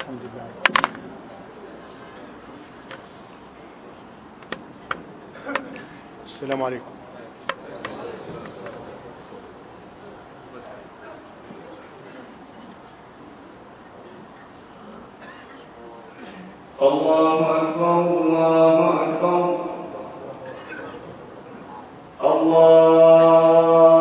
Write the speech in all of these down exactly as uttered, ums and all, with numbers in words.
الحمد لله. السلام عليكم. الله أكبر الله أكبر الله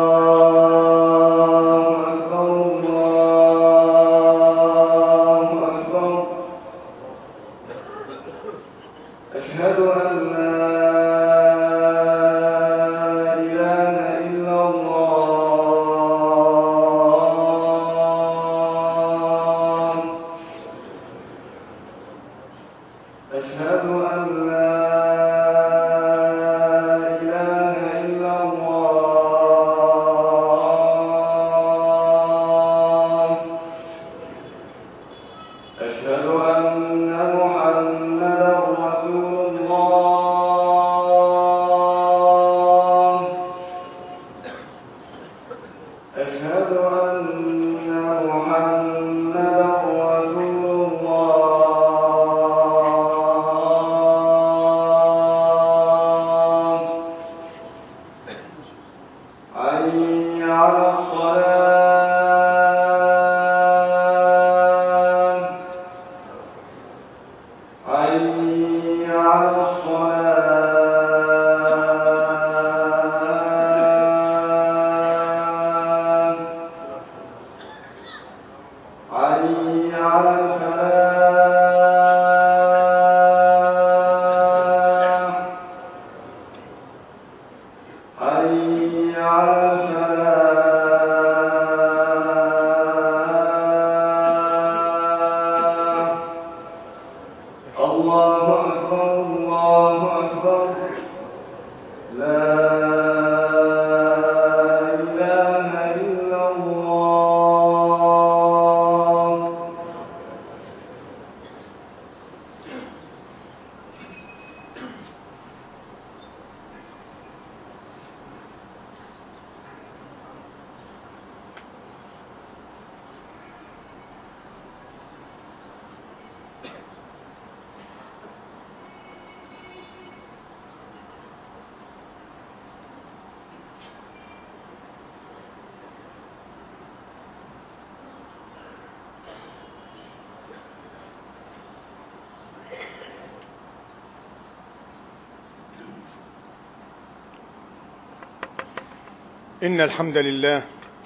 إن الحمد لله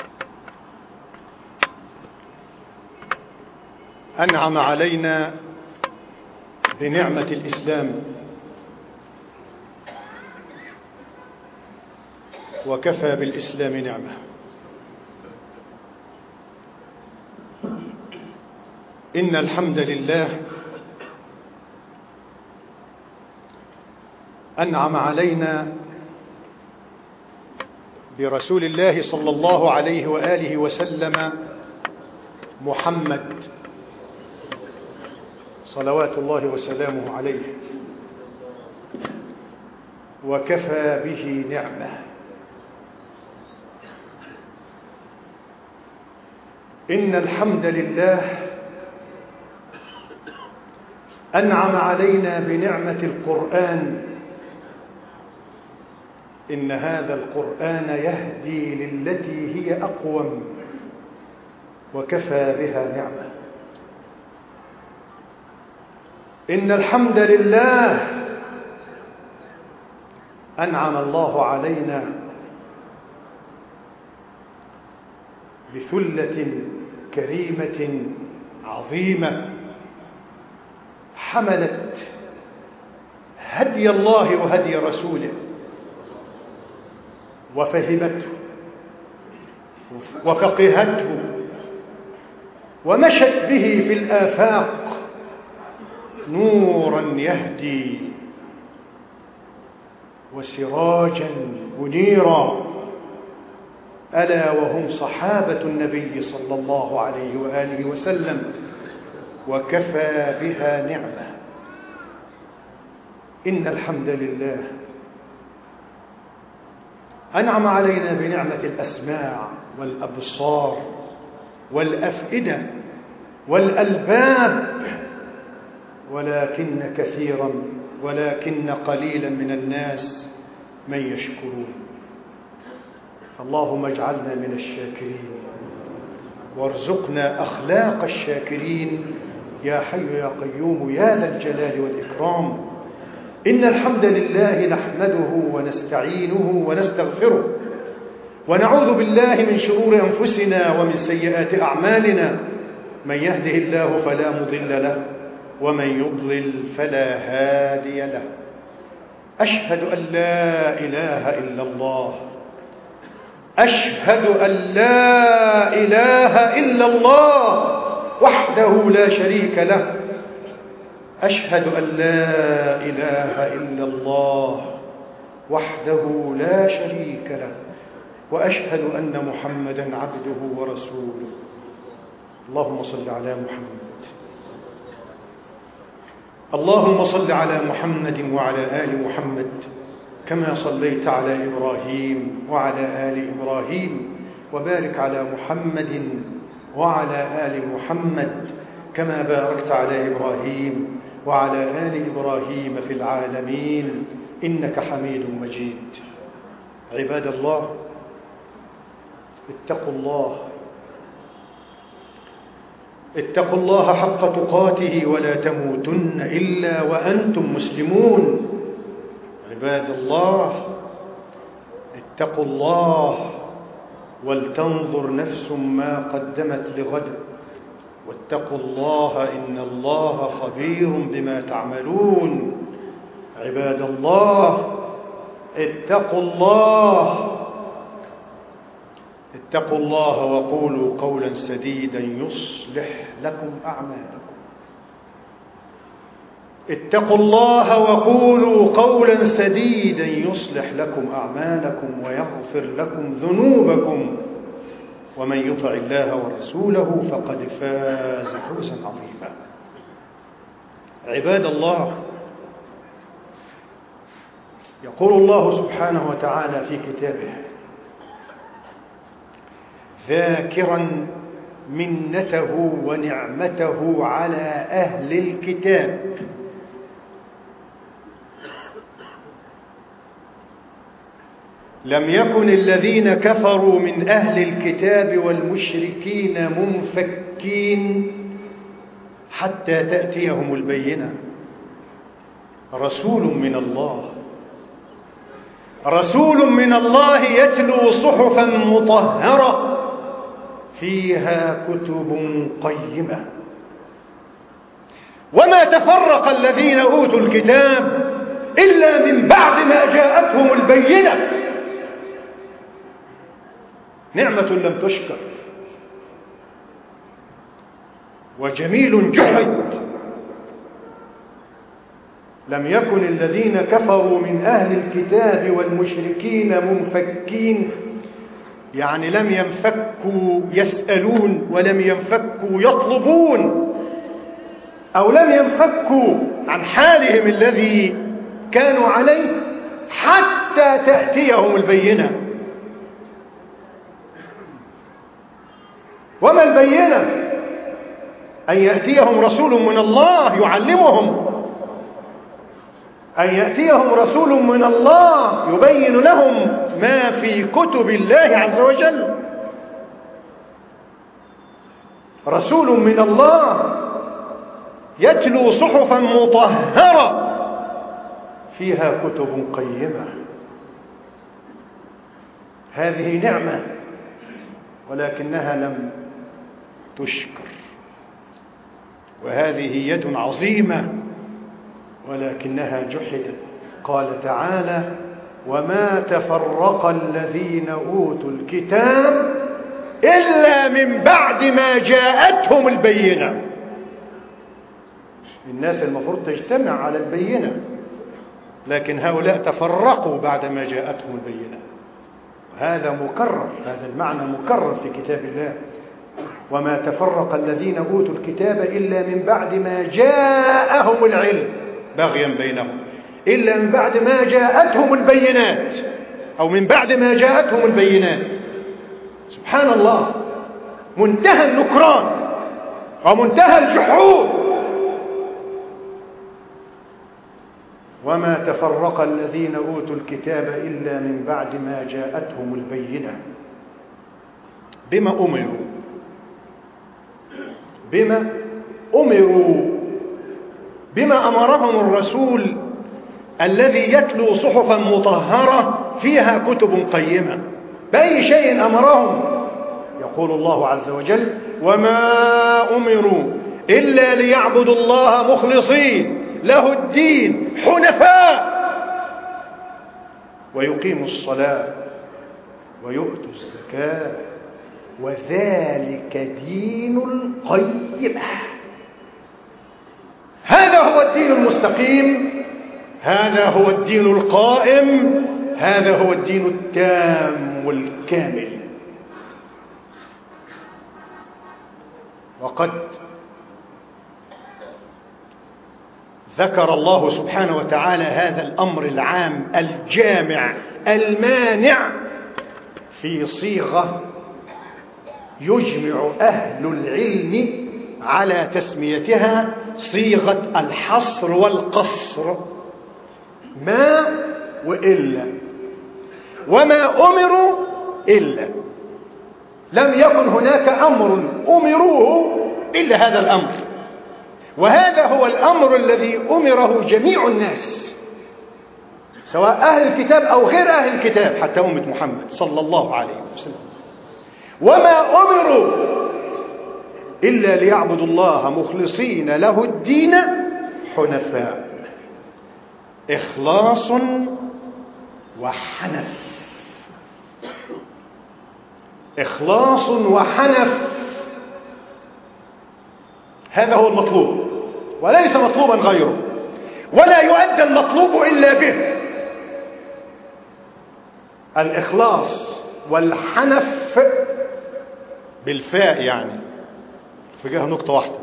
أنعم علينا بنعمة الإسلام، وكفى بالإسلام نعمة. إن الحمد لله أنعم علينا برسول الله صلى الله عليه وآله وسلم محمد صلوات الله وسلامه عليه، وكفى به نعمة. إن الحمد لله أنعم علينا بنعمة القرآن. إن هذا القرآن يهدي للتي هي أقوم، وكفى بها نعمة. إن الحمد لله أنعم الله علينا بثلة كريمة عظيمة حملت هدي الله وهدي رسوله، وفهمته وفقهته ومشت به في الآفاق نورا يهدي وسراجا منيرا، ألا وهم صحابة النبي صلى الله عليه وآله وسلم، وكفى بها نعمة. إن الحمد لله أنعم علينا بنعمة الأسماع والأبصار والأفئدة، والألباب، ولكن كثيرا ولكن قليلا من الناس من يشكرون. اللهم اجعلنا من الشاكرين وارزقنا أخلاق الشاكرين يا حي يا قيوم يا ذا الجلال والإكرام. إن الحمد لله نحمده ونستعينه ونستغفره ونعوذ بالله من شرور أنفسنا ومن سيئات أعمالنا، من يهده الله فلا مضل له ومن يضلل فلا هادي له. أشهد أن لا إله إلا الله أشهد أن لا إله إلا الله وحده لا شريك له. أشهد أن لا إله إلا الله وحده لا شريك له، وأشهد أن محمدًا عبده ورسوله. اللهم صل على محمد. اللهم صل على محمد وعلى آل محمد كما صليت على إبراهيم وعلى آل إبراهيم، وبارك على محمد وعلى آل محمد كما باركت على إبراهيم وعلى آل إبراهيم في العالمين إنك حميد مجيد. عباد الله، اتقوا الله اتقوا الله حق تقاته ولا تموتن إلا وأنتم مسلمون. عباد الله، اتقوا الله ولتنظر نفس ما قدمت لغد، واتقوا الله إن الله خبير بما تعملون. عباد الله، اتقوا الله اتقوا الله وقولوا قولا سديدا يصلح لكم أعمالكم. اتقوا الله وقولوا قولا سديدا يصلح لكم أعمالكم ويغفر لكم ذنوبكم، ومن يطع الله ورسوله فقد فاز فوزا عظيما. عباد الله، يقول الله سبحانه وتعالى في كتابه ذاكرا منته ونعمته على أهل الكتاب: لم يكن الذين كفروا من أهل الكتاب والمشركين منفكين حتى تأتيهم البينة. رسول من الله رسول من الله يتلو صحفا مطهرة فيها كتب قيمة. وما تفرق الذين أوتوا الكتاب إلا من بعد ما جاءتهم البينة. نعمة لم تشكر وجميل جحد. لم يكن الذين كفروا من أهل الكتاب والمشركين منفكين، يعني لم ينفكوا يسألون ولم ينفكوا يطلبون، أو لم ينفكوا عن حالهم الذي كانوا عليه حتى تأتيهم البينة. وما البينة؟ أن يأتيهم رسول من الله يعلمهم، أن يأتيهم رسول من الله يبين لهم ما في كتب الله عز وجل. رسول من الله يتلو صحفا مطهرة فيها كتب قيمة. هذه نعمة ولكنها لم تشكر، وهذه يد عظيمة ولكنها جحدت. قال تعالى: وما تفرق الذين أوتوا الكتاب إلا من بعد ما جاءتهم البينة. الناس المفروض تجتمع على البينة، لكن هؤلاء تفرقوا بعد ما جاءتهم البينة. هذا مكرر، هذا المعنى مكرر في كتاب الله: وما تفرق الذين أوتوا الكتاب إلا من بعد ما جاءهم العلم بغيا بينهم، إلا من بعد ما جاءتهم البينات، أو من بعد ما جاءتهم البينات. سبحان الله، منتهى النكران. ومنتهى الجحود. وما تفرق الذين أوتوا الكتاب إلا من بعد ما جاءتهم البينة. بما أمروا بما أمروا بما أمرهم الرسول الذي يتلو صحفا مطهرة فيها كتب قيمة. بأي شيء أمرهم؟ يقول الله عز وجل: وما أمروا إلا ليعبدوا الله مخلصين له الدين حنفاء ويقيموا الصلاة ويؤتوا الزكاة وذلك دين القيمة. هذا هو الدين المستقيم، هذا هو الدين القائم، هذا هو الدين التام والكامل. وقد ذكر الله سبحانه وتعالى هذا الأمر العام الجامع المانع في صيغة يجمع أهل العلم على تسميتها صيغة الحصر والقصر: ما وإلا. وما أمروا إلا، لم يكن هناك أمر أمروه إلا هذا الأمر، وهذا هو الأمر الذي أمره جميع الناس سواء أهل الكتاب أو غير أهل الكتاب، حتى أمة محمد صلى الله عليه وسلم. وما أمروا إلا ليعبدوا الله مخلصين له الدين حنفاء. إخلاص وحنف، إخلاص وحنف، هذا هو المطلوب وليس مطلوبا غيره، ولا يؤدى المطلوب إلا به. الإخلاص والحنف بالفاء، يعني فيها نقطة واحدة.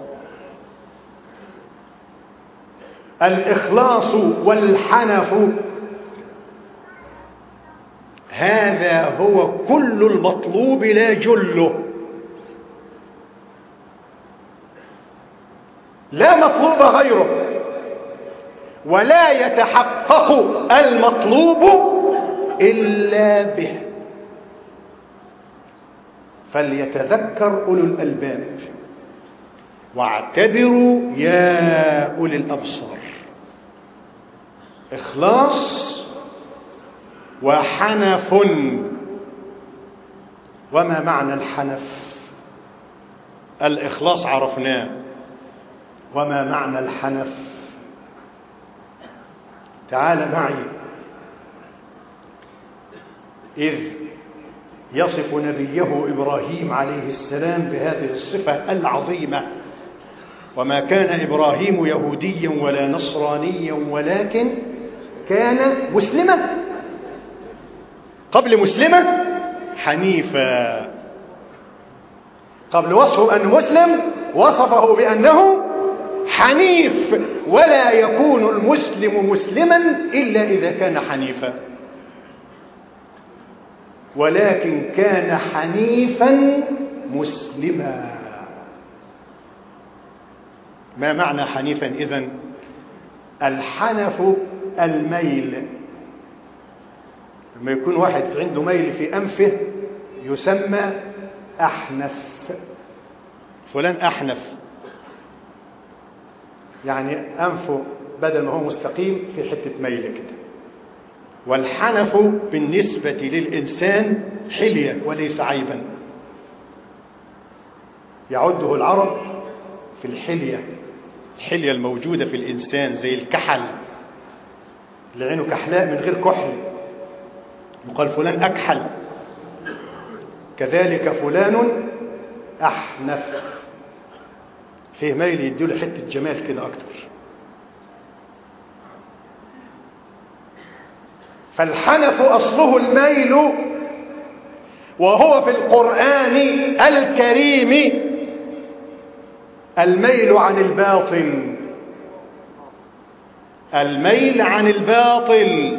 الإخلاص والحنف هذا هو كل المطلوب لا جله، لا مطلوب غيره، ولا يتحقق المطلوب إلا به. فليتذكر أولو الألباب واعتبروا يا أولي الأبصار. إخلاص وحنف. وما معنى الحنف؟ الإخلاص عرفناه، وما معنى الحنف؟ تعال معي إذ يصف نبيه إبراهيم عليه السلام بهذه الصفة العظيمة: وما كان إبراهيم يهوديا ولا نصرانيا ولكن كان مسلما، قبل مسلما حنيفا. قبل وصفه أنه مسلم وصفه بأنه حنيف، ولا يكون المسلم مسلما إلا إذا كان حنيفا، ولكن كان حنيفا مسلما. ما معنى حنيفا إذن؟ الحنف الميل. لما يكون واحد عنده ميل في أنفه يسمى أحنف، فلان أحنف، يعني أنفه بدل ما هو مستقيم في حتة ميل كده. والحنف بالنسبة للإنسان حلية وليس عيبا، يعده العرب في الحلية، الحلية الموجودة في الإنسان زي الكحل، اللي عينه كحلاء من غير كحل يقال فلان أكحل، كذلك فلان أحنف، فيه ميل يديله حتة جمال كده أكتر. فالحنف أصله الميل، وهو في القرآن الكريم الميل عن الباطل، الميل عن الباطل.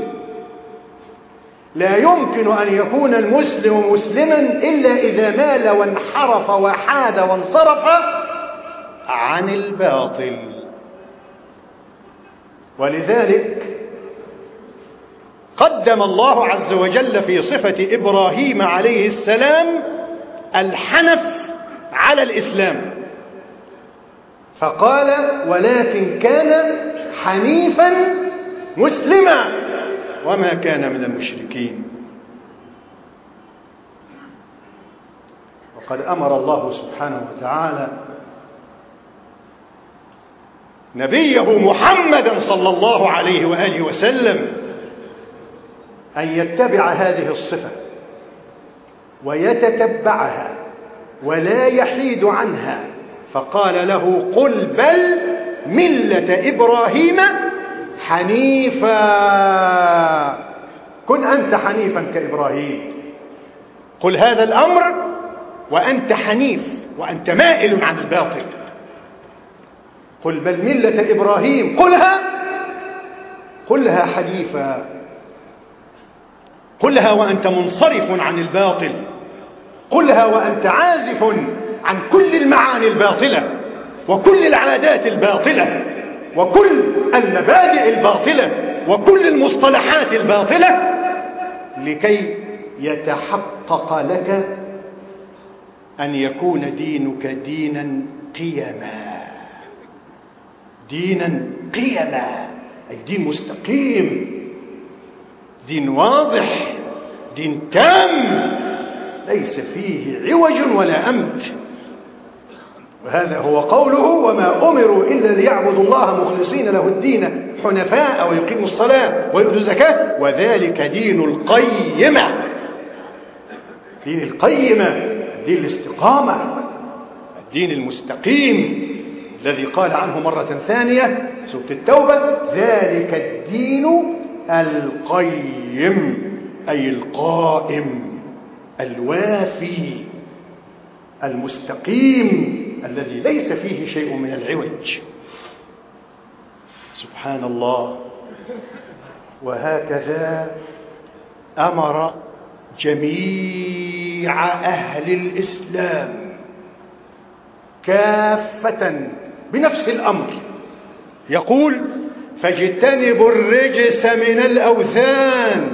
لا يمكن أن يكون المسلم مسلما إلا إذا مال وانحرف وحاد وانصرف عن الباطل. ولذلك قدم الله عز وجل في صفة إبراهيم عليه السلام الحنف على الإسلام، فقال ولكن كان حنيفا مسلما وما كان من المشركين. وقد أمر الله سبحانه وتعالى نبيه محمدا صلى الله عليه وآله وسلم أن يتبع هذه الصفة ويتتبعها ولا يحيد عنها، فقال له قل بل ملة إبراهيم حنيفا، كن أنت حنيفا كإبراهيم. قل هذا الأمر وأنت حنيف وأنت مائل عن الباطل. قل بل ملة إبراهيم، قلها قلها حنيفا، قلها وأنت منصرف عن الباطل، قلها وأنت عازف عن كل المعاني الباطلة وكل العادات الباطلة وكل المبادئ الباطلة وكل المصطلحات الباطلة، لكي يتحقق لك أن يكون دينك دينا قيما، دينا قيما، أي دين مستقيم، دين واضح، دين تام ليس فيه عوج ولا أمت. وهذا هو قوله وما أمروا إلا ليعبدوا الله مخلصين له الدين حنفاء ويقيموا الصلاة ويؤتوا الزكاة وذلك دين القيمة. دين القيمة، دين الاستقامة، الدين المستقيم الذي قال عنه مرة ثانية سورة التوبة ذلك الدين القيم، أي القائم الوافي المستقيم الذي ليس فيه شيء من العوج. سبحان الله. وهكذا أمر جميع أهل الإسلام كافة بنفس الأمر، يقول فاجتنبوا الرجس من الأوثان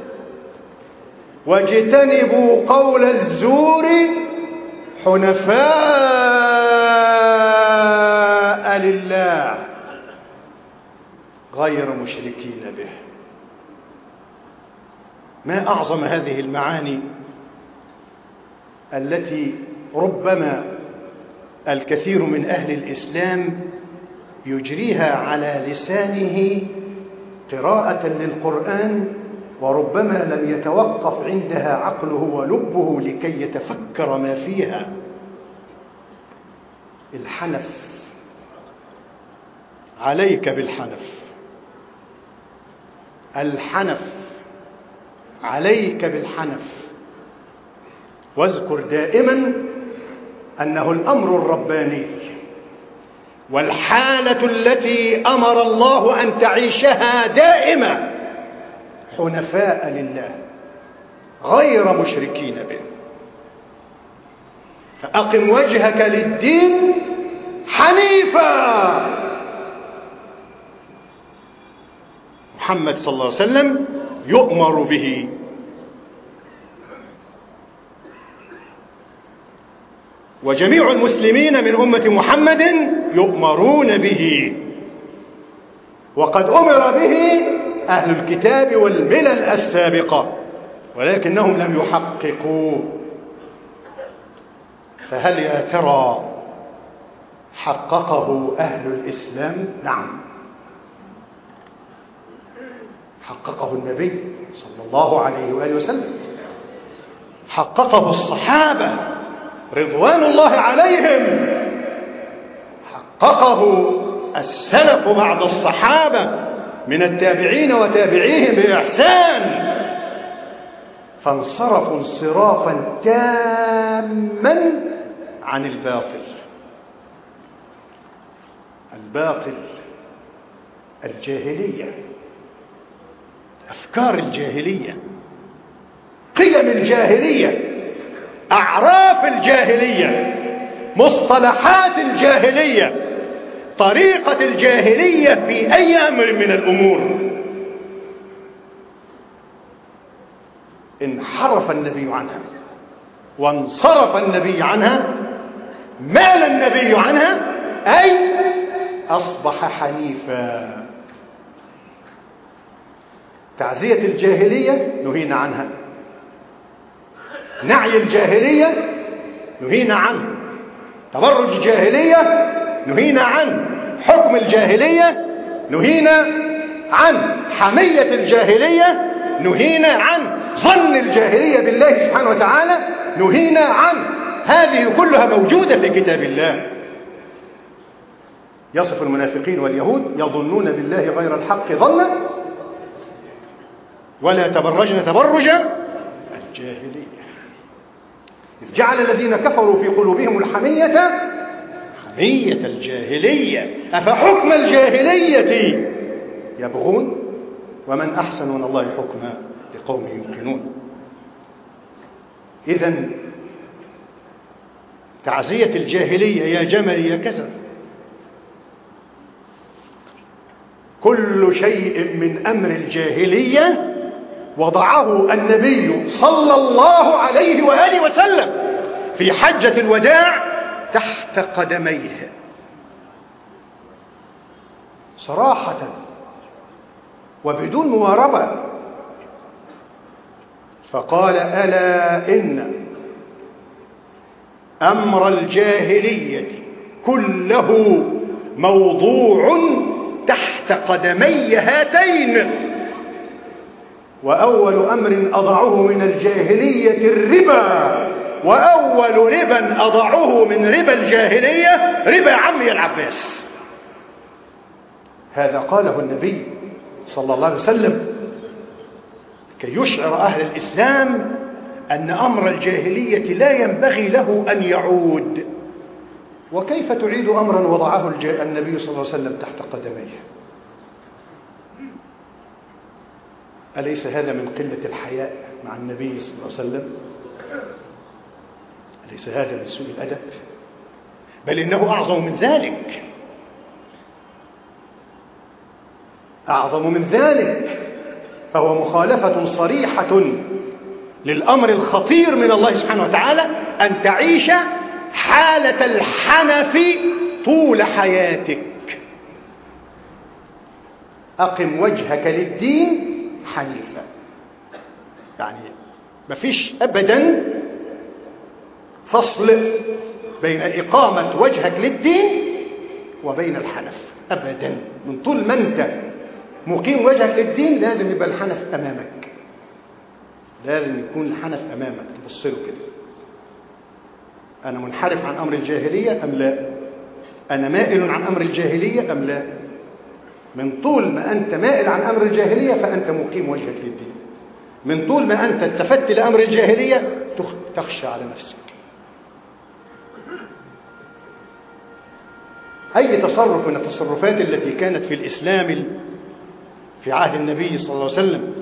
واجتنبوا قول الزور حنفاء لله غير مشركين به. ما أعظم هذه المعاني التي ربما الكثير من أهل الإسلام يجريها على لسانه قراءة للقرآن وربما لم يتوقف عندها عقله ولبه لكي يتفكر ما فيها. الحنف، عليك بالحنف، الحنف، عليك بالحنف. واذكر دائما أنه الأمر الرباني والحالة التي أمر الله أن تعيشها دائما حنفاء لله غير مشركين به. فأقم وجهك للدين حنيفا. محمد صلى الله عليه وسلم يؤمر به، وجميع المسلمين من أمة محمد يؤمرون به، وقد أمر به أهل الكتاب والملل السابقة ولكنهم لم يحققوا. فهل يا ترى حققه أهل الإسلام؟ نعم، حققه النبي صلى الله عليه وآله وسلم، حققه الصحابة رضوان الله عليهم، حققه السلف بعد الصحابة من التابعين وتابعيهم بإحسان، فانصرفوا انصرافا تاما عن الباطل. الباطل الجاهلية، أفكار الجاهلية، قيم الجاهلية، أعراف الجاهلية، مصطلحات الجاهلية، طريقة الجاهلية في أي أمر من الأمور. انحرف النبي عنها وانصرف النبي عنها، مال النبي عنها، أي أصبح حنيفا. تعزية الجاهلية نهينا عنها، نعي الجاهلية نهينا عنه، تبرج الجاهلية نهينا عنه، حكم الجاهلية نهينا عنه، حمية الجاهلية نهينا عنه، ظن الجاهلية بالله سبحانه وتعالى نهينا عنه. هذه كلها موجودة في كتاب الله. يصف المنافقين واليهود يظنون بالله غير الحق ظنا ولا تبرجن تبرج الجاهلية، إذ جعل الذين كفروا في قلوبهم الحمية حمية الجاهلية، أفحكم الجاهلية يبغون ومن أحسن من الله حكما لقوم يوقنون. إذن تعزية الجاهلية يا جمل يا كسر، كل شيء من أمر الجاهلية وضعه النبي صلى الله عليه وآله وسلم في حجة الوداع تحت قدميه صراحة وبدون مواربة، فقال: ألا إن أمر الجاهلية كله موضوع تحت قدمي هاتين، وأول أمر أضعه من الجاهلية الربا، وأول ربا أضعه من ربا الجاهلية ربا عمي العباس. هذا قاله النبي صلى الله عليه وسلم كي يشعر أهل الإسلام أن أمر الجاهلية لا ينبغي له أن يعود. وكيف تعيد أمرا وضعه النبي صلى الله عليه وسلم تحت قدميه؟ أليس هذا من قلة الحياء مع النبي صلى الله عليه وسلم؟ أليس هذا من سوء الأدب؟ بل إنه أعظم من ذلك، أعظم من ذلك، فهو مخالفة صريحة للأمر الخطير من الله سبحانه وتعالى أن تعيش حالة الحنف طول حياتك. أقم وجهك للدين حنيفا، يعني ما فيش أبدا فصل بين إقامة وجهك للدين وبين الحنف أبدا. من طول ما أنت مقيم وجهك للدين لازم يبقى الحنف أمامك، لازم يكون الحنف أمامك، تبص له كده: أنا منحرف عن أمر الجاهلية أم لا؟ أنا مائل عن أمر الجاهلية أم لا؟ من طول ما أنت مائل عن أمر الجاهلية فأنت مقيم وجهك للدين. من طول ما أنت التفت لأمر الجاهلية تخشى على نفسك. أي تصرف من التصرفات التي كانت في الإسلام في عهد النبي صلى الله عليه وسلم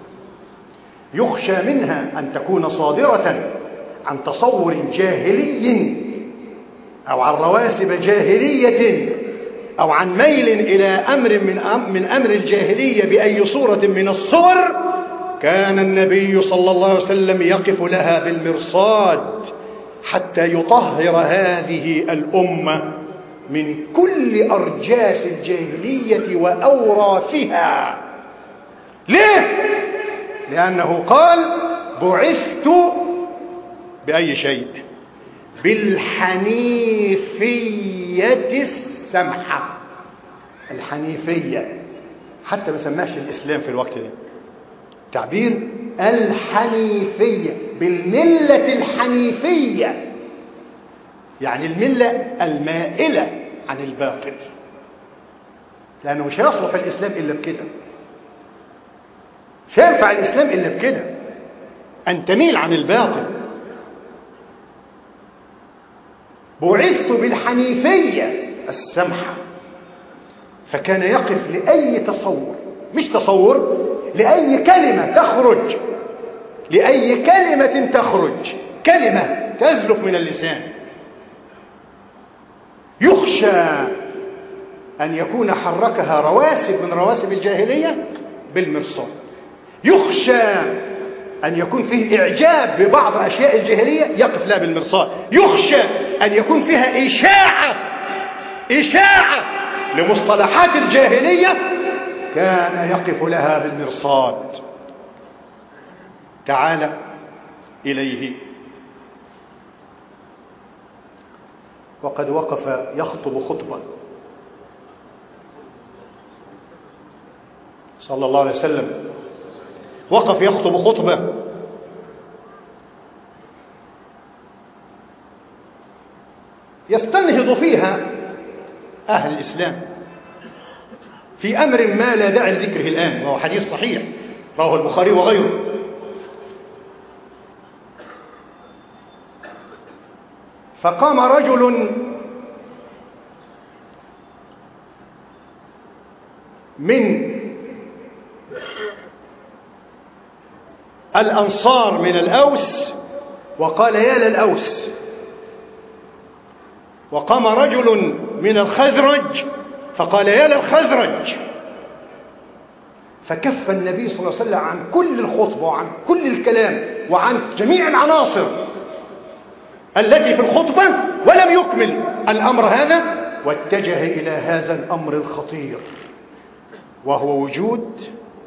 يخشى منها أن تكون صادرة عن تصور جاهلي أو عن رواسب جاهلية أو عن ميل إلى أمر من أمر, من أمر الجاهلية بأي صورة من الصور، كان النبي صلى الله عليه وسلم يقف لها بالمرصاد حتى يطهر هذه الأمة من كل أرجاس الجاهلية وأوراثها. ليه؟ لأنه قال: بعثت بأي شيء؟ بالحنيفية السمحة. الحنيفية حتى ما سماش الإسلام في الوقت ده، تعبير الحنيفية، بالملة الحنيفية، يعني الملة المائلة عن الباطل، لأنه مش هيصلح الإسلام إلا بكده، مش هينفع الإسلام إلا بكده، أن تميل عن الباطل. بعثت بالحنيفية السمحة، فكان يقف لأي تصور، مش تصور، لأي كلمة تخرج، لأي كلمة تخرج، كلمة تزلف من اللسان يخشى أن يكون حركها رواسب من رواسب الجاهلية بالمرصاد، يخشى أن يكون فيه إعجاب ببعض أشياء الجاهلية يقف لها بالمرصاد، يخشى أن يكون فيها إشاعة إشاعة لمصطلحات الجاهلية كان يقف لها بالمرصاد. تعال إليه وقد وقف يخطب خطبة صلى الله عليه وسلم، وقف يخطب خطبة يستنهض فيها أهل الإسلام في أمر ما لا داعي لذكره الآن، وهو حديث صحيح رواه البخاري وغيره. فقام رجل من الأنصار من الأوس وقال يا للأوس، وقام رجل من الخزرج فقال يا للخزرج، فكف النبي صلى الله عليه وسلم عن كل الخطبة وعن كل الكلام وعن جميع العناصر التي في الخطبة ولم يكمل الأمر هذا، واتجه إلى هذا الأمر الخطير، وهو وجود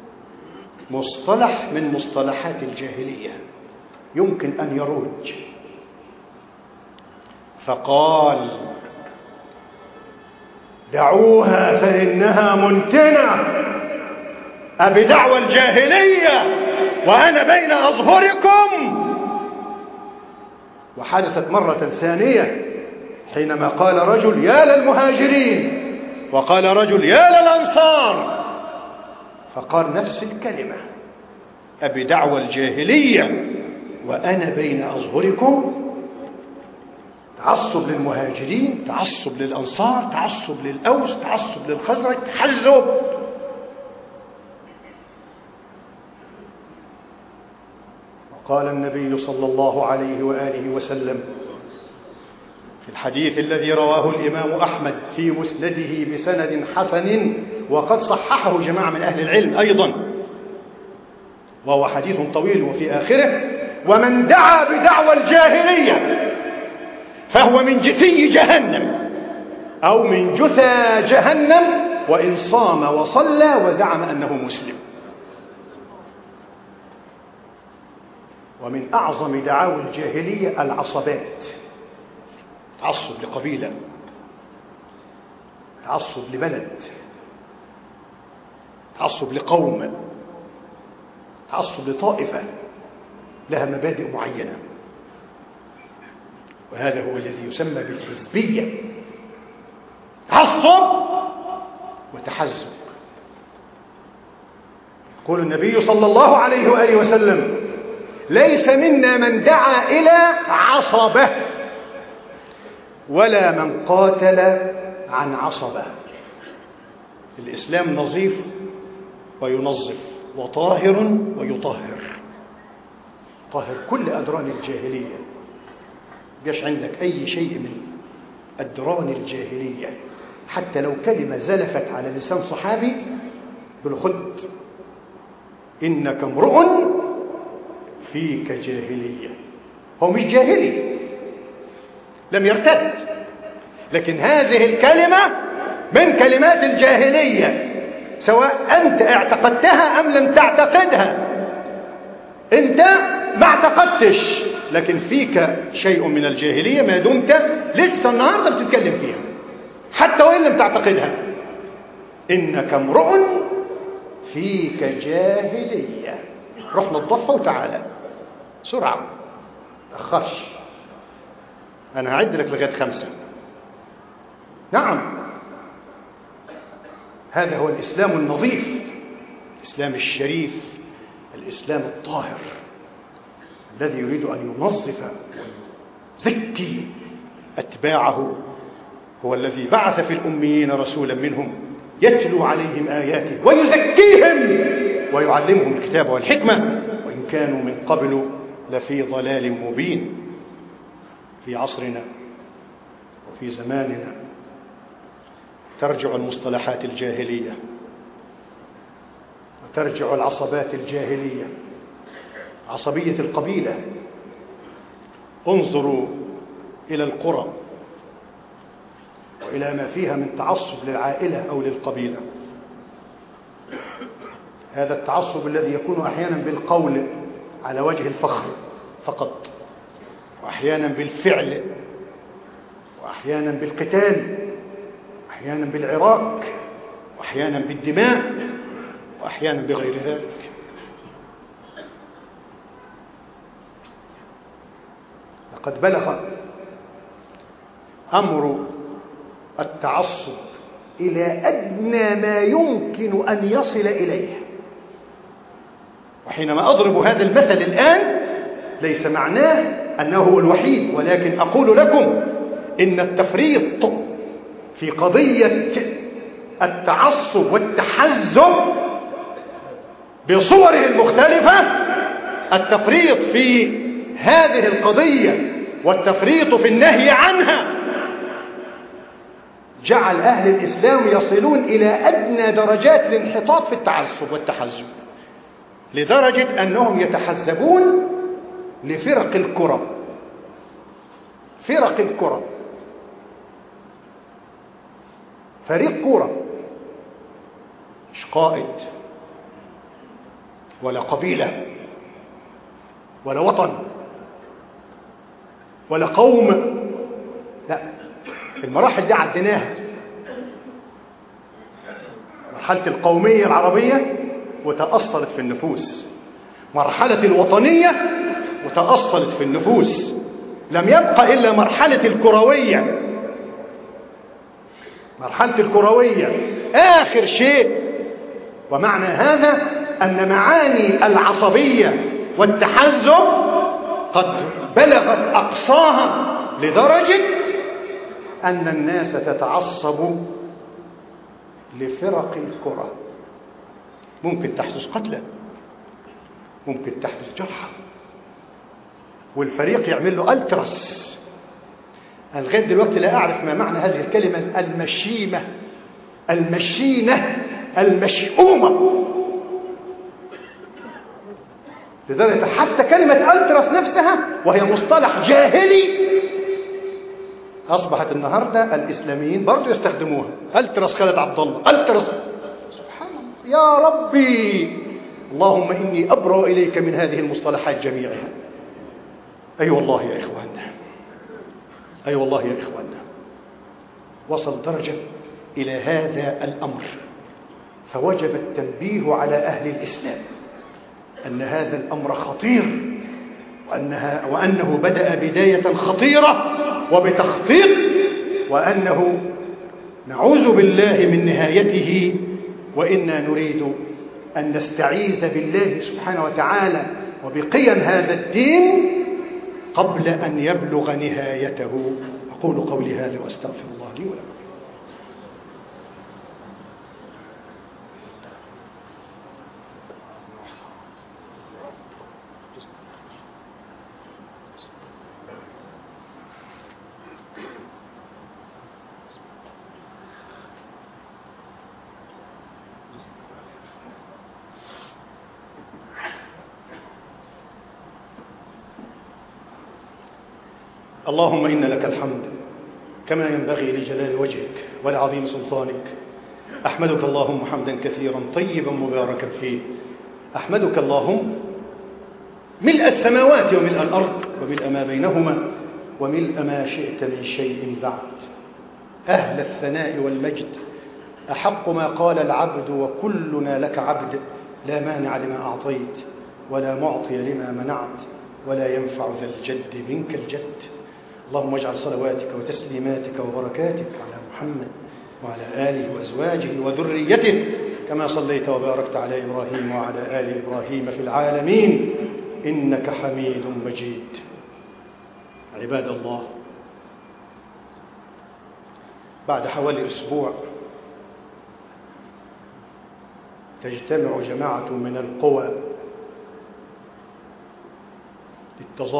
مصطلح من مصطلحات الجاهلية يمكن أن يروج. فقال دعوها فإنها منتنة، أبدعوى الجاهلية وأنا بين أظهركم. وحدثت مرة ثانية حينما قال رجل يا للمهاجرين وقال رجل يا للأنصار، فقال نفس الكلمة أبدعوى الجاهلية وأنا بين أظهركم. تعصب للمهاجرين، تعصب للأنصار، تعصب للأوس، تعصب للخزرج، تحزب. وقال النبي صلى الله عليه وآله وسلم في الحديث الذي رواه الإمام أحمد في مسنده بسند حسن وقد صححه جماعة من أهل العلم أيضا، وهو حديث طويل، وفي آخره ومن دعا بدعوى الجاهلية فهو من جثي جهنم أو من جثى جهنم وإن صام وصلى وزعم أنه مسلم. ومن أعظم دعاوى الجاهلية العصبات، تعصب لقبيلة، تعصب لبلد، تعصب لقوم، تعصب لطائفة لها مبادئ معينة، وهذا هو الذي يسمى بالحزبية، تعصب وتحزب. يقول النبي صلى الله عليه وآله وسلم ليس منا من دعا إلى عصبة ولا من قاتل عن عصبة. الإسلام نظيف وينظف وطاهر ويطهر، طهر كل أدران الجاهلية، جاش عندك أي شيء من أدران الجاهلية حتى لو كلمة زلفت على لسان صحابي بالخد إنك امرؤ فيك جاهلية. هو مش جاهلي، لم يرتد، لكن هذه الكلمة من كلمات الجاهلية سواء أنت اعتقدتها أم لم تعتقدها. أنت ما اعتقدتش لكن فيك شيء من الجاهلية ما دمت لسه النهاردة بتتكلم فيها حتى وإن لم تعتقدها. إنك امرؤ فيك جاهلية. روح نظفها وتعالى سرعة، تأخرش، أنا هعد لك لغاية خمسة. نعم، هذا هو الإسلام النظيف، الإسلام الشريف، الإسلام الطاهر الذي يريد أن ينظف ويزكي أتباعه. هو الذي بعث في الأميين رسولا منهم يتلو عليهم آياته ويزكيهم ويعلمهم الكتاب والحكمة وإن كانوا من قبل لفي ضلال مبين. في عصرنا وفي زماننا وترجع المصطلحات الجاهلية وترجع العصبات الجاهلية، عصبية القبيلة. انظروا إلى القرى وإلى ما فيها من تعصب للعائلة أو للقبيلة. هذا التعصب الذي يكون أحيانا بالقول على وجه الفخر فقط، وأحيانا بالفعل، وأحيانا بالقتال، وأحيانا بالعراك، وأحيانا بالدماء، وأحيانا بغير ذلك. لقد بلغ أمر التعصب إلى أدنى ما يمكن أن يصل إليه. وحينما أضرب هذا المثل الآن ليس معناه أنه هو الوحيد، ولكن أقول لكم إن التفريط في قضية التعصب والتحزب بصوره المختلفة، التفريط في هذه القضية والتفريط في النهي عنها، جعل أهل الإسلام يصلون إلى أدنى درجات الانحطاط في التعصب والتحزب، لدرجة أنهم يتحزبون لفرق الكرة. فرق الكرة، فريق كرة، مش قائد ولا قبيلة ولا وطن ولا قوم، لا، المراحل دي عديناها. مرحلة القومية العربية وتأصلت في النفوس، مرحلة الوطنية وتأصلت في النفوس، لم يبقى إلا مرحلة الكروية. مرحلة الكروية آخر شيء. ومعنى هذا أن معاني العصبية والتحزب قد بلغت أقصاها، لدرجة أن الناس تتعصب لفرق الكرة. ممكن تحدث قتلى، ممكن تحدث جرحى، والفريق يعمل له ألترس. لغاية دلوقتي لا أعرف ما معنى هذه الكلمة المشيمة، المشينة، المشؤومة، لدرجة حتى كلمة ألترس نفسها وهي مصطلح جاهلي أصبحت النهاردة الإسلاميين برضو يستخدموها. ألترس خالد عبد الله، ألترس، سبحان الله يا ربي، اللهم إني أبرأ إليك من هذه المصطلحات جميعها. أي أيوة والله يا إخواننا، أي أيوة والله يا إخواننا، وصل درجة إلى هذا الأمر، فوجب التنبيه على أهل الإسلام أن هذا الأمر خطير، وأنها وأنه بدأ بداية خطيرة وبتخطيط، وأنه نعوذ بالله من نهايته، وإنا نريد أن نستعيذ بالله سبحانه وتعالى وبقيم هذا الدين قبل أن يبلغ نهايته. أقول قولي هذا وأستغفر الله لي ولكم. اللهم إن لك الحمد كما ينبغي لجلال وجهك ولعظيم سلطانك. أحمدك اللهم حمدا كثيرا طيبا مباركا فيه. أحمدك اللهم ملء السماوات وملء الأرض وملء ما بينهما وملء ما شئت من شيء بعد. أهل الثناء والمجد، أحق ما قال العبد وكلنا لك عبد، لا مانع لما أعطيت ولا معطي لما منعت ولا ينفع ذا الجد منك الجد. اللهم اجعل صلواتك وتسليماتك وبركاتك على محمد وعلى آله وأزواجه وذريته كما صليت وباركت على إبراهيم وعلى آل إبراهيم في العالمين إنك حميد مجيد. عباد الله، بعد حوالي أسبوع تجتمع جماعة من القوى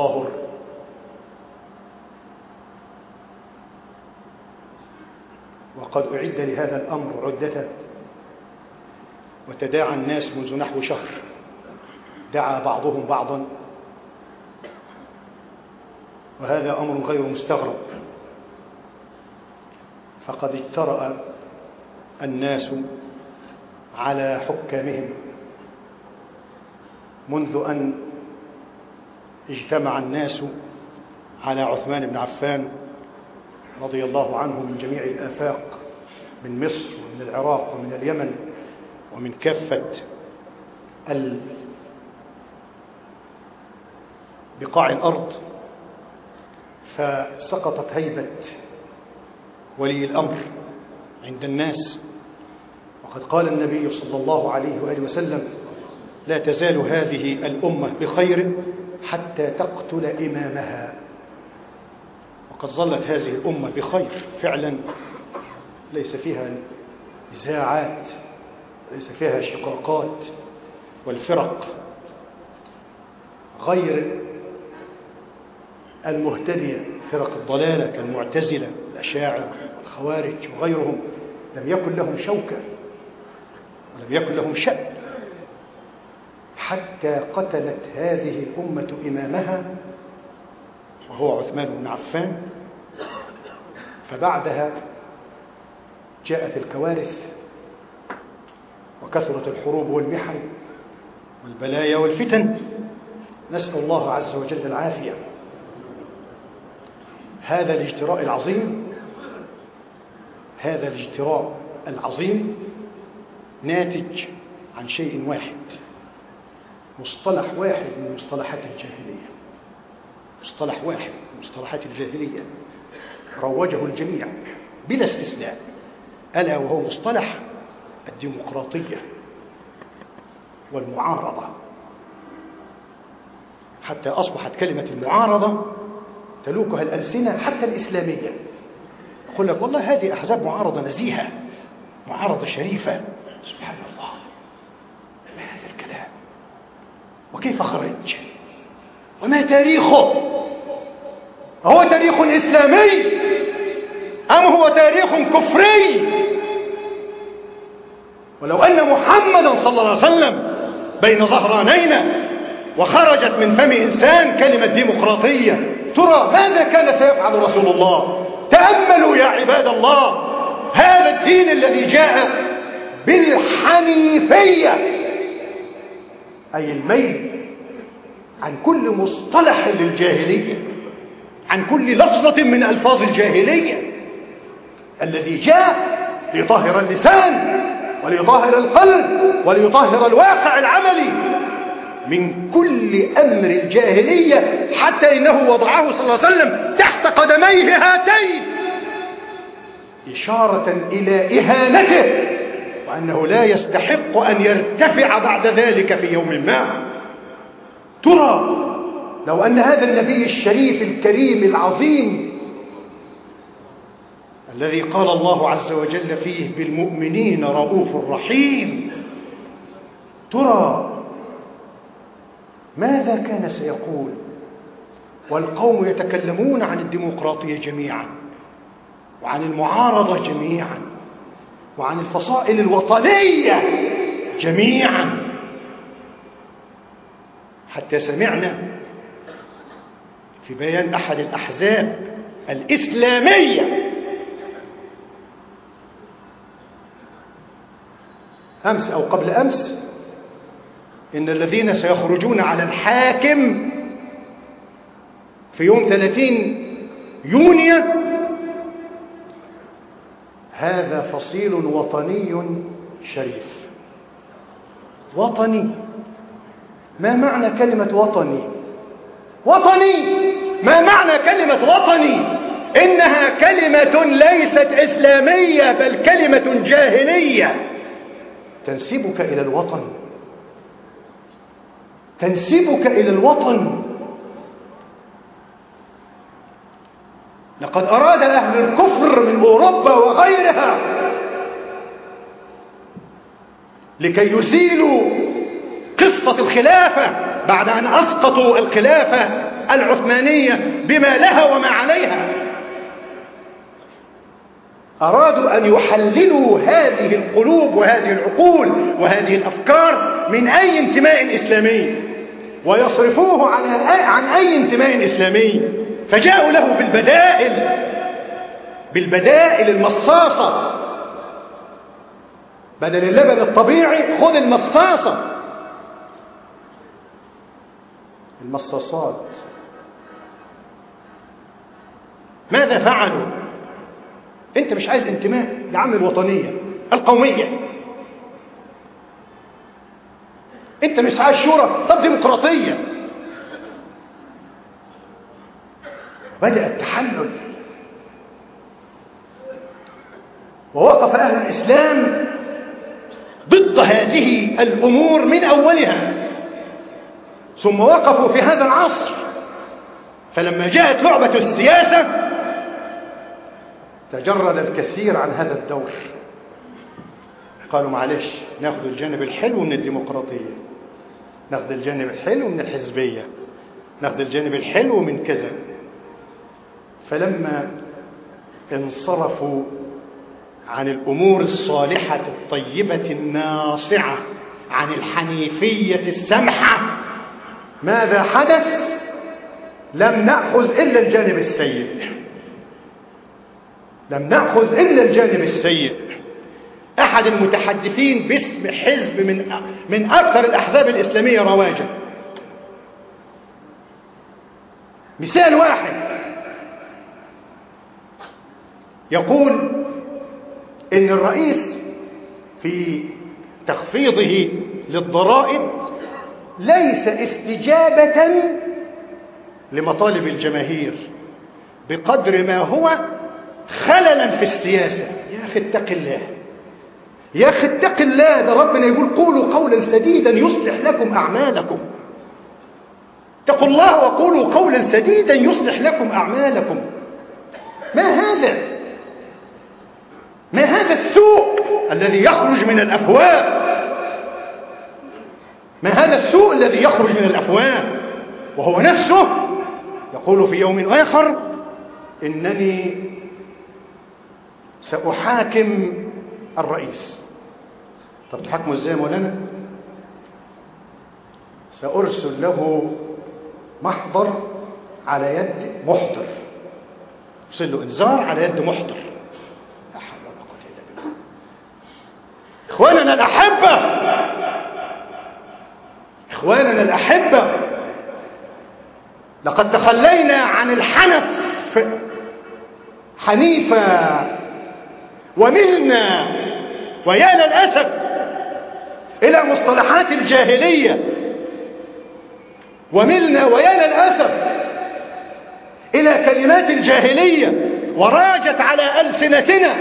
للتظاهر وقد أعد لهذا الأمر عدة، وتداعى الناس منذ نحو شهر، دعا بعضهم بعضا، وهذا أمر غير مستغرب. فقد اجترأ الناس على حكامهم منذ أن اجتمع الناس على عثمان بن عفان رضي الله عنه من جميع الآفاق، من مصر ومن العراق ومن اليمن ومن كافة بقاع الأرض، فسقطت هيبة ولي الأمر عند الناس. وقد قال النبي صلى الله عليه وآله وسلم: لا تزال هذه الأمة بخير حتى تقتل إمامها. وقد ظلت هذه الأمة بخير فعلا، ليس فيها نزاعات، ليس فيها شقاقات والفرق غير المهتدية، فرق الضلالة كالمعتزلة الأشاعرة والخوارج وغيرهم، لم يكن لهم شوكة ولم يكن لهم شأن حتى قتلت هذه الأمة إمامها وهو عثمان بن عفان. فبعدها جاءت الكوارث وكثرت الحروب والمحن والبلايا والفتن، نسأل الله عز وجل العافية. هذا الاجتراء العظيم هذا الاجتراء العظيم ناتج عن شيء واحد، مصطلح واحد من مصطلحات الجاهلية، مصطلح واحد من مصطلحات الجاهلية روجه الجميع بلا استثناء، ألا وهو مصطلح الديمقراطية والمعارضة. حتى أصبحت كلمة المعارضة تلوكها الألسنة حتى الإسلامية، يقول لك والله هذه أحزاب معارضة نزيهة، معارضة شريفة. سبحان الله، ما هذا الكلام؟ وكيف خرج؟ وما تاريخه؟ هو تاريخ إسلامي أم هو تاريخ كفري؟ ولو أن محمدا صلى الله عليه وسلم بين ظهرانينا وخرجت من فم إنسان كلمة ديمقراطية، ترى ماذا كان سيفعل رسول الله؟ تأملوا يا عباد الله، هذا الدين الذي جاء بالحنيفية، أي الميل عن كل مصطلح للجاهلية، عن كل لفظة من ألفاظ الجاهلية، الذي جاء ليطهر اللسان وليطهر القلب وليطهر الواقع العملي من كل أمر الجاهلية، حتى إنه وضعه صلى الله عليه وسلم تحت قدميه هاتين إشارة إلى إهانته، وأنه لا يستحق أن يرتفع بعد ذلك في يوم ما. ترى لو أن هذا النبي الشريف الكريم العظيم الذي قال الله عز وجل فيه بالمؤمنين رؤوف رحيم، ترى ماذا كان سيقول والقوم يتكلمون عن الديمقراطية جميعا وعن المعارضة جميعا وعن الفصائل الوطنية جميعا، حتى سمعنا في بيان أحد الأحزاب الإسلامية أمس أو قبل أمس إن الذين سيخرجون على الحاكم في يوم ثلاثين يونيو هذا فصيل وطني شريف. وطني، ما معنى كلمة وطني؟ وطني، ما معنى كلمة وطني؟ إنها كلمة ليست إسلامية بل كلمة جاهلية تنسبك إلى الوطن، تنسبك إلى الوطن. لقد أراد أهل الكفر من أوروبا وغيرها لكي يزيلوا قصة الخلافة بعد أن أسقطوا الخلافة العثمانية بما لها وما عليها، أرادوا أن يحللوا هذه القلوب وهذه العقول وهذه الأفكار من أي انتماء إسلامي ويصرفوه على عن أي انتماء إسلامي، فجاءوا له بالبدائل بالبدائل المصاصة. بدل اللبن الطبيعي خذ المصاصة، المصاصات. ماذا فعلوا؟ انت مش عايز انتماء يا عم، الوطنية القومية. انت مش عايز شورى، طب ديمقراطية. بدأ التحلل، ووقف أهل الإسلام ضد هذه الأمور من أولها، ثم وقفوا في هذا العصر. فلما جاءت لعبة السياسة تجرد الكثير عن هذا الدور، قالوا معلش ناخذ الجانب الحلو من الديمقراطية، ناخذ الجانب الحلو من الحزبية، ناخذ الجانب الحلو من كذا. فلما انصرفوا عن الأمور الصالحة الطيبة الناصعة، عن الحنيفية السمحة، ماذا حدث؟ لم نأخذ إلا الجانب السيء، لم نأخذ إلا الجانب السيء. أحد المتحدثين باسم حزب من من أكثر الأحزاب الإسلامية رواجا، مثال واحد، يقول إن الرئيس في تخفيضه للضرائب ليس استجابة لمطالب الجماهير بقدر ما هو خللا في السياسة. يا أخي اتق الله، يا أخي اتق الله، ده ربنا يقول قولوا قولا سديدا يصلح لكم أعمالكم. اتقوا الله وقولوا قولا سديدا يصلح لكم أعمالكم. ما هذا؟ ما هذا السوء الذي يخرج من الأفواه؟ ما هذا السوء الذي يخرج من الأفواه وهو نفسه يقول في يوم آخر إنني سأحاكم الرئيس. طب تحاكمه ازاي مولانا؟ سأرسل له محضر على يد محضر، أرسل له إنذار على يد محضر. لا حول ولا قوة إلا بالله. إخواننا الأحبة، إخواننا الأحبة، لقد تخلينا عن الحنف حنيفا وملنا ويا للأسف إلى مصطلحات الجاهلية، وملنا ويا للأسف إلى كلمات الجاهلية، وراجت على ألسنتنا،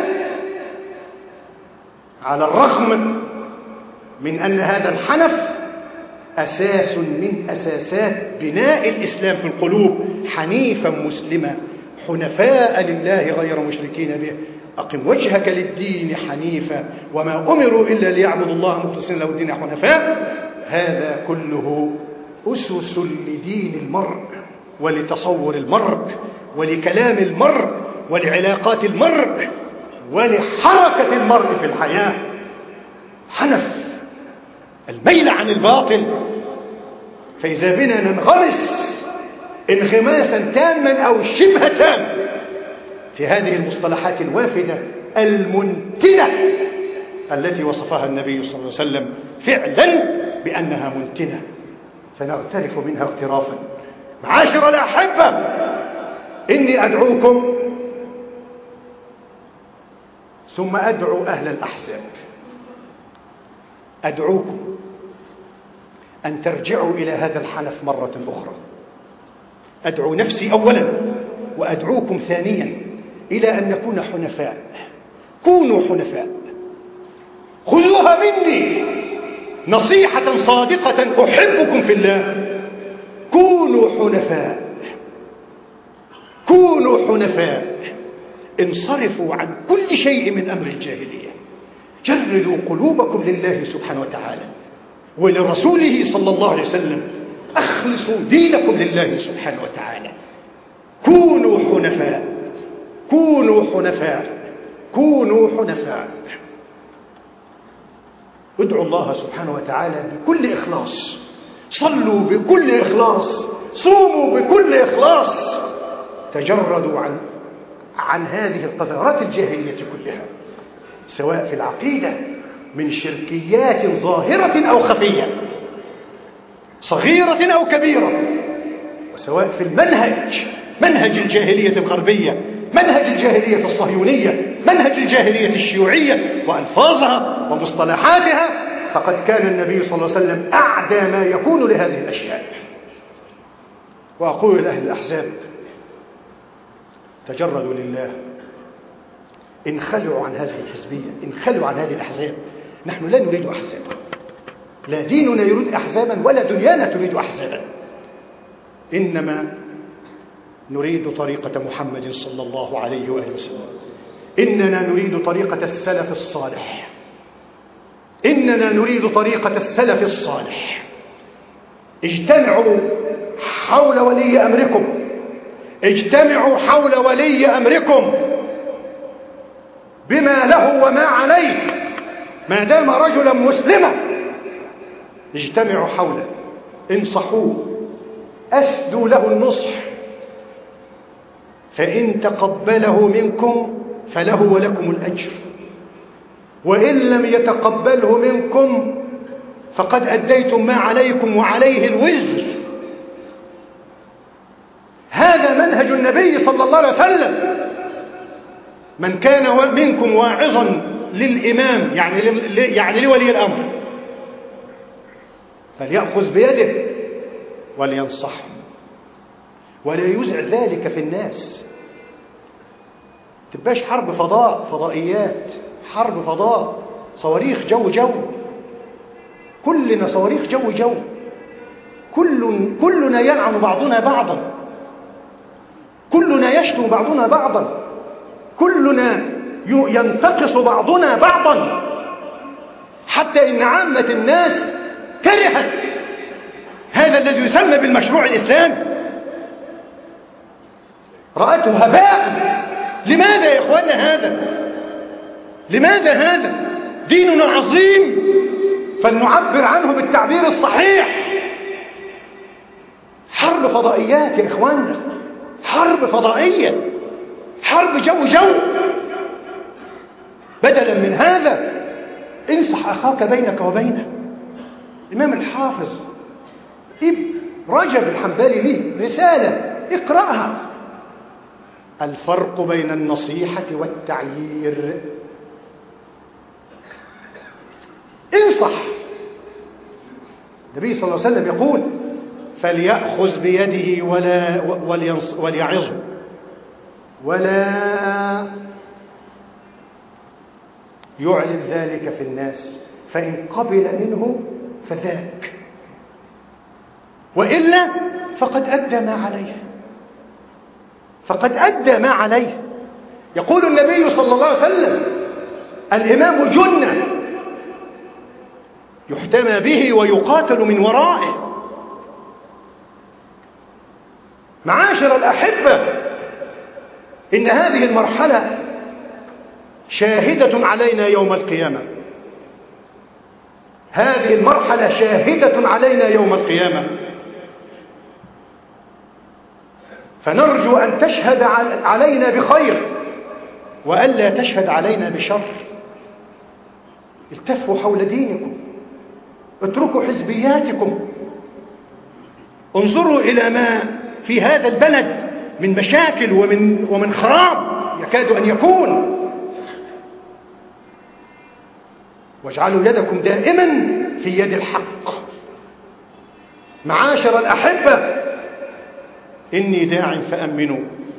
على الرغم من أن هذا الحنف أساس من أساسات بناء الإسلام في القلوب. حنيفا مسلما حنفاء لله غير مشركين به، أقم وجهك للدين حنيفا وما أمروا إلا ليعبدوا الله مخلصين له الدين حنفاء. هذا كله أسس لدين المرء ولتصور المرء ولكلام المرء ولعلاقات المرء ولحركة المرء في الحياة. حنف، الميل عن الباطل. فإذا بنا ننغمس انغماسا تاما أو شبه تام في هذه المصطلحات الوافدة المنتنة التي وصفها النبي صلى الله عليه وسلم فعلا بأنها منتنة، فنغترف منها اغترافا. معاشر الأحبة، إني أدعوكم ثم أدعو أهل الأحزاب، أدعوكم أن ترجعوا إلى هذا الحنف مرة أخرى. أدعو نفسي أولا وأدعوكم ثانيا إلى أن نكون حنفاء. كونوا حنفاء، خذوها مني نصيحة صادقة أحبكم في الله. كونوا حنفاء، كونوا حنفاء. انصرفوا عن كل شيء من أمر الجاهلية، جردوا قلوبكم لله سبحانه وتعالى ولرسوله صلى الله عليه وسلم، أخلصوا دينكم لله سبحانه وتعالى. كونوا حنفاء، كونوا حنفاء. كونوا حنفاء. ادعوا الله سبحانه وتعالى بكل إخلاص، صلوا بكل إخلاص، صوموا بكل إخلاص، تجردوا عن عن هذه القذارات الجاهلية كلها، سواء في العقيدة من شركيات ظاهرة أو خفية، صغيرة أو كبيرة، وسواء في المنهج، منهج الجاهلية الغربية، منهج الجاهلية الصهيونية، منهج الجاهلية الشيوعية وألفاظها ومصطلحاتها، فقد كان النبي صلى الله عليه وسلم أعدى ما يكون لهذه الأشياء. وأقول لأهل الأحزاب: تجردوا لله، انخلعوا عن هذه الحزبية، انخلعوا عن هذه الأحزاب. نحن لا نريد أحزابا، لا ديننا يريد أحزابا ولا دنيانا تريد أحزابا، إنما نريد طريقة محمد صلى الله عليه وآله وسلم. إننا نريد طريقة السلف الصالح، إننا نريد طريقة السلف الصالح. اجتمعوا حول ولي أمركم، اجتمعوا حول ولي أمركم بما له وما عليه، ما دام رجلا مسلما اجتمعوا حوله، انصحوه، أسدوا له النصح، فإن تقبله منكم فله ولكم الأجر، وإن لم يتقبله منكم فقد أديتم ما عليكم وعليه الوزر. هذا منهج النبي صلى الله عليه وسلم. من كان منكم واعظا للإمام، يعني يعني لولي الأمر، فليأخذ بيده ولينصحه، ولا يزع ذلك في الناس. تبقاش حرب فضاء، فضائيات، حرب فضاء، صواريخ جو جو، كلنا صواريخ جو جو، كل كلنا يلعن بعضنا بعضا، كلنا يشتم بعضنا بعضا، كلنا ينتقص بعضنا بعضا، حتى إن عامة الناس كرهت هذا الذي يسمى بالمشروع الإسلامي، رأته هباء. لماذا يا إخواننا هذا؟ لماذا هذا؟ ديننا عظيم، فلنعبر عنه بالتعبير الصحيح. حرب فضائيات يا إخواننا، حرب فضائية، حرب جو جو. بدلا من هذا انصح أخاك بينك وبينه. الإمام الحافظ ابن رجب الحنبلي له رسالة اقرأها: الفرق بين النصيحة والتعيير. انصح. النبي صلى الله عليه وسلم يقول: فليأخذ بيده ولا وليعظه ولا يعلن ذلك في الناس، فإن قبل منه فذاك، وإلا فقد أدى ما عليه، فقد أدى ما عليه. يقول النبي صلى الله عليه وسلم: الإمام جنة يحتمى به ويقاتل من ورائه. معاشر الأحبة، إن هذه المرحلة شاهدة علينا يوم القيامة، هذه المرحلة شاهدة علينا يوم القيامة، فنرجو أن تشهد علينا بخير وألا تشهد علينا بشر. التفوا حول دينكم، اتركوا حزبياتكم، انظروا إلى ما في هذا البلد من مشاكل ومن, ومن خراب يكاد أن يكون، واجعلوا يدكم دائما في يد الحق. معاشر الأحبة، إني داع فأمنوا.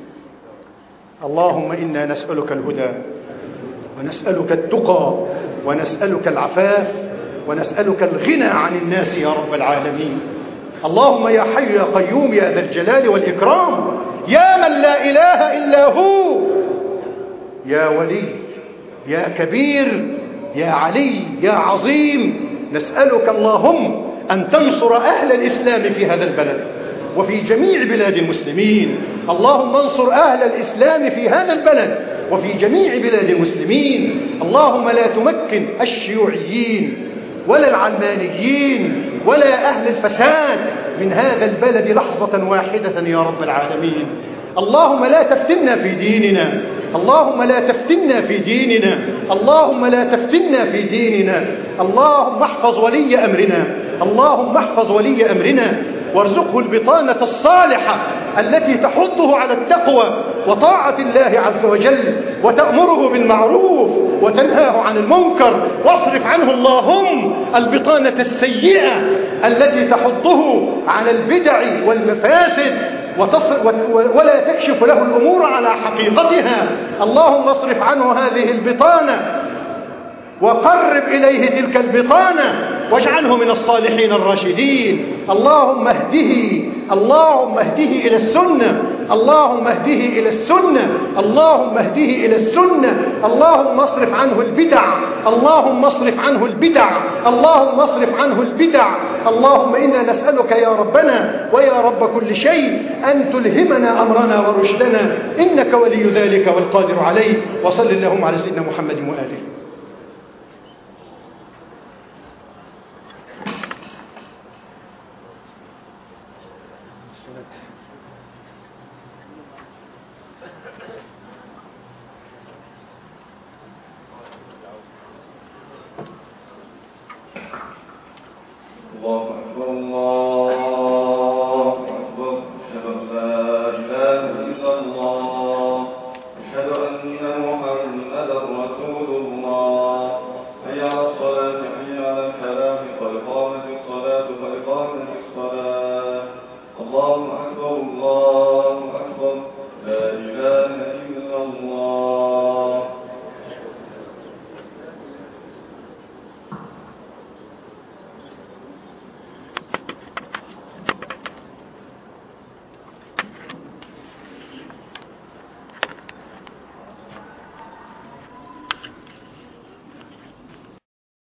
اللهم إنا نسألك الهدى، ونسألك التقى، ونسألك العفاف، ونسألك الغنى عن الناس يا رب العالمين. اللهم يا حي يا قيوم يا ذا الجلال والإكرام، يا من لا إله إلا هو، يا ولي يا كبير يا علي يا عظيم، نسألك اللهم أن تنصر أهل الإسلام في هذا البلد وفي جميع بلاد المسلمين. اللهم انصر أهل الإسلام في هذا البلد وفي جميع بلاد المسلمين. اللهم لا تمكن الشيوعيين ولا العلمانيين ولا أهل الفساد من هذا البلد لحظة واحدة يا رب العالمين. اللهم لا تفتنا في ديننا، اللهم لا تفتنا في ديننا، اللهم لا تفتنا في ديننا. اللهم احفظ ولي أمرنا، اللهم احفظ ولي أمرنا وارزقه البطانة الصالحة التي تحضه على التقوى وطاعة الله عز وجل، وتأمره بالمعروف وتنهاه عن المنكر، واصرف عنه اللهم البطانة السيئة التي تحضه على البدع والمفاسد ولا تكشف له الأمور على حقيقتها. اللهم اصرف عنه هذه البطانة وقرب إليه تلك البطانة واجعله من الصالحين الراشدين. اللهم اهده، اللهم اهده إلى السنة، اللهم اهده إلى السنة، اللهم اهده إلى السنة. اللهم اصرف عنه البدع، اللهم اصرف عنه البدع، اللهم اصرف عنه البدع. اللهم إنا نسألك يا ربنا ويا رب كل شيء أن تلهمنا أمرنا ورشدنا، إنك ولي ذلك والقادر عليه. وصل اللهم على سيدنا محمد وآله.